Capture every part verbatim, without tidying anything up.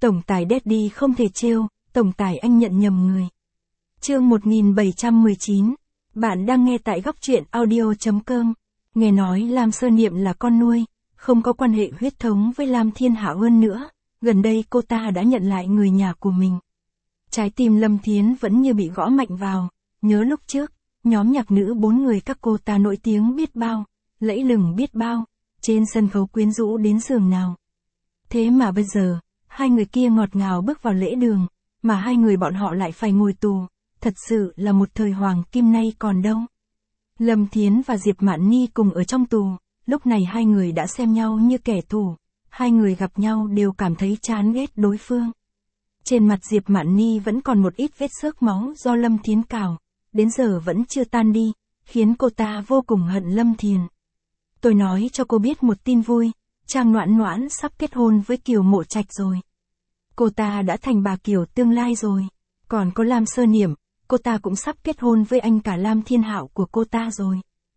Tổng tài Daddy không thể trêu, tổng tài anh nhận nhầm người. Chương một nghìn bảy trăm mười chín. Bạn đang nghe tại góc truyện audio chấm com. Nghe nói Lam Sơ Niệm là con nuôi, không có quan hệ huyết thống với Lam Thiên Hạo hơn nữa, gần đây cô ta đã nhận lại người nhà của mình. Trái tim Lâm Thiến vẫn như bị gõ mạnh vào, nhớ lúc trước, nhóm nhạc nữ bốn người các cô ta nổi tiếng biết bao, lẫy lừng biết bao, trên sân khấu quyến rũ đến giường nào. Thế mà bây giờ, hai người kia ngọt ngào bước vào lễ đường, mà hai người bọn họ lại phải ngồi tù, thật sự là một thời hoàng kim nay còn đâu. Lâm Thiến và Diệp Mạn Ni cùng ở trong tù, lúc này hai người đã xem nhau như kẻ thù, hai người gặp nhau đều cảm thấy chán ghét đối phương. Trên mặt Diệp Mạn Ni vẫn còn một ít vết xước máu do Lâm Thiến cào, đến giờ vẫn chưa tan đi, khiến cô ta vô cùng hận Lâm Thiền. Tôi nói cho cô biết một tin vui, Trang Noãn Noãn sắp kết hôn với Kiều Mộ Trạch rồi. Cô ta đã thành bà Kiều tương lai rồi. Còn có Lam Sơ Niệm, cô ta cũng sắp kết hôn với anh cả Lam Thiên Hạo của cô ta rồi.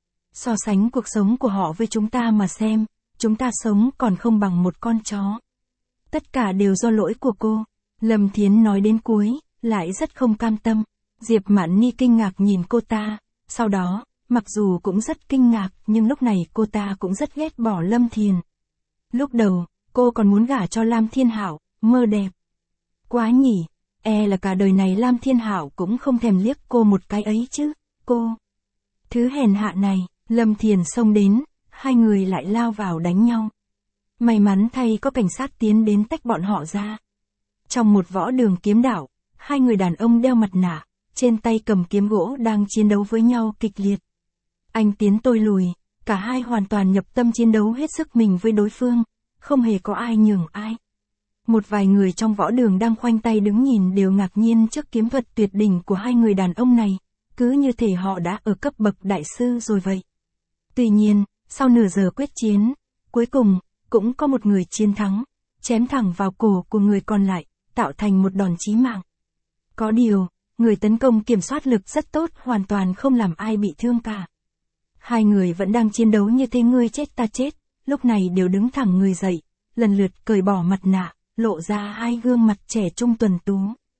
So sánh cuộc sống của họ với chúng ta mà xem, chúng ta sống còn không bằng một con chó. Tất cả đều do lỗi của cô. Lâm Thiến nói đến cuối, lại rất không cam tâm. Diệp Mạn Ni kinh ngạc nhìn cô ta, sau đó, mặc dù cũng rất kinh ngạc nhưng lúc này cô ta cũng rất ghét bỏ Lâm Thiền. Lúc đầu, cô còn muốn gả cho Lam Thiên Hạo, mơ đẹp. Quá nhỉ, e là cả đời này Lam Thiên Hạo cũng không thèm liếc cô một cái ấy chứ, cô. Thứ hèn hạ này, Lâm Thiền xông đến, hai người lại lao vào đánh nhau. May mắn thay có cảnh sát tiến đến tách bọn họ ra. Trong một võ đường kiếm đạo, hai người đàn ông đeo mặt nạ, trên tay cầm kiếm gỗ đang chiến đấu với nhau kịch liệt. Anh tiến tôi lùi, cả hai hoàn toàn nhập tâm chiến đấu hết sức mình với đối phương, không hề có ai nhường ai. Một vài người trong võ đường đang khoanh tay đứng nhìn đều ngạc nhiên trước kiếm thuật tuyệt đỉnh của hai người đàn ông này, cứ như thể họ đã ở cấp bậc đại sư rồi vậy. Tuy nhiên, sau nửa giờ quyết chiến, cuối cùng, cũng có một người chiến thắng, chém thẳng vào cổ của người còn lại, tạo thành một đòn chí mạng. Có điều, người tấn công kiểm soát lực rất tốt, hoàn toàn không làm ai bị thương cả. Hai người vẫn đang chiến đấu như thế ngươi chết ta chết, lúc này đều đứng thẳng người dậy, lần lượt cởi bỏ mặt nạ, lộ ra hai gương mặt trẻ trung tuần tú.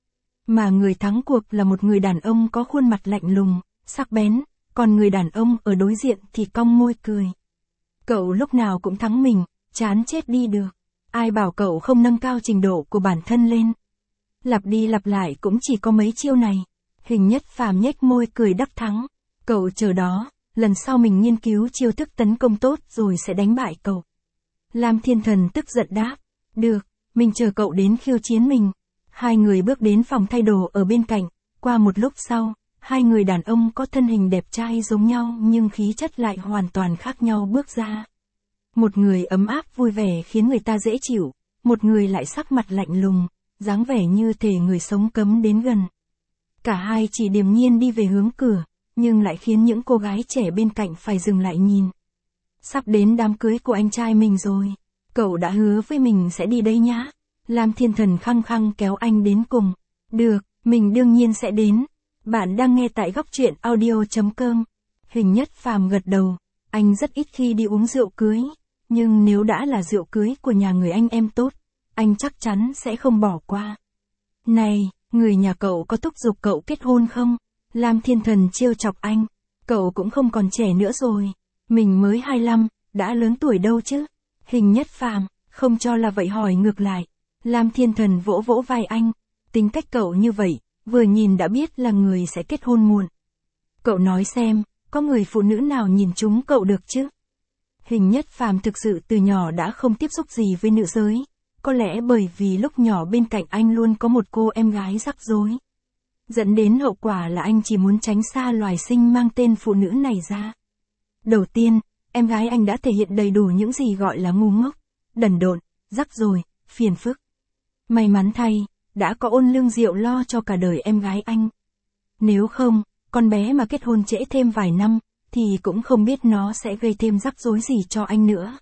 Mà người thắng cuộc là một người đàn ông có khuôn mặt lạnh lùng, sắc bén, còn người đàn ông ở đối diện thì cong môi cười. Cậu lúc nào cũng thắng mình, chán chết đi được. Ai bảo cậu không nâng cao trình độ của bản thân lên. Lặp đi lặp lại cũng chỉ có mấy chiêu này. Hình Nhất Phàm nhếch môi cười đắc thắng. Cậu chờ đó, lần sau mình nghiên cứu chiêu thức tấn công tốt rồi sẽ đánh bại cậu. Lam Thiên Thần tức giận đáp. Được, mình chờ cậu đến khiêu chiến mình. Hai người bước đến phòng thay đồ ở bên cạnh. Qua một lúc sau, hai người đàn ông có thân hình đẹp trai giống nhau nhưng khí chất lại hoàn toàn khác nhau bước ra. Một người ấm áp vui vẻ khiến người ta dễ chịu, một người lại sắc mặt lạnh lùng, dáng vẻ như thể người sống cấm đến gần. Cả hai chỉ điềm nhiên đi về hướng cửa, nhưng lại khiến những cô gái trẻ bên cạnh phải dừng lại nhìn. Sắp đến đám cưới của anh trai mình rồi, cậu đã hứa với mình sẽ đi đây nhá. Lam Thiên Thần khăng khăng kéo anh đến cùng. Được, mình đương nhiên sẽ đến. Bạn đang nghe tại góc truyện audio chấm com. Hình Nhất Phàm gật đầu, anh rất ít khi đi uống rượu cưới. Nhưng nếu đã là rượu cưới của nhà người anh em tốt, anh chắc chắn sẽ không bỏ qua. Này, người nhà cậu có thúc giục cậu kết hôn không? Lam Thiên Thần trêu chọc anh. Cậu cũng không còn trẻ nữa rồi. Mình mới hai mươi lăm, đã lớn tuổi đâu chứ. Hình Nhất Phàm không cho là vậy hỏi ngược lại. Lam Thiên Thần vỗ vỗ vai anh. Tính cách cậu như vậy, vừa nhìn đã biết là người sẽ kết hôn muộn. Cậu nói xem, có người phụ nữ nào nhìn chúng cậu được chứ? Hình Nhất Phàm thực sự từ nhỏ đã không tiếp xúc gì với nữ giới, có lẽ bởi vì lúc nhỏ bên cạnh anh luôn có một cô em gái rắc rối. Dẫn đến hậu quả là anh chỉ muốn tránh xa loài sinh mang tên phụ nữ này ra. Đầu tiên, em gái anh đã thể hiện đầy đủ những gì gọi là ngu ngốc, đần độn, rắc rối, phiền phức. May mắn thay, đã có Ôn Lương Diệu lo cho cả đời em gái anh. Nếu không, con bé mà kết hôn trễ thêm vài năm, thì cũng không biết nó sẽ gây thêm rắc rối gì cho anh nữa.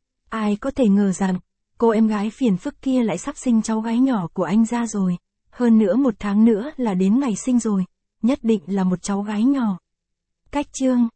Ai có thể ngờ rằng, cô em gái phiền phức kia lại sắp sinh cháu gái nhỏ của anh ra rồi. Hơn nữa một tháng nữa là đến ngày sinh rồi, nhất định là một cháu gái nhỏ. Cách chương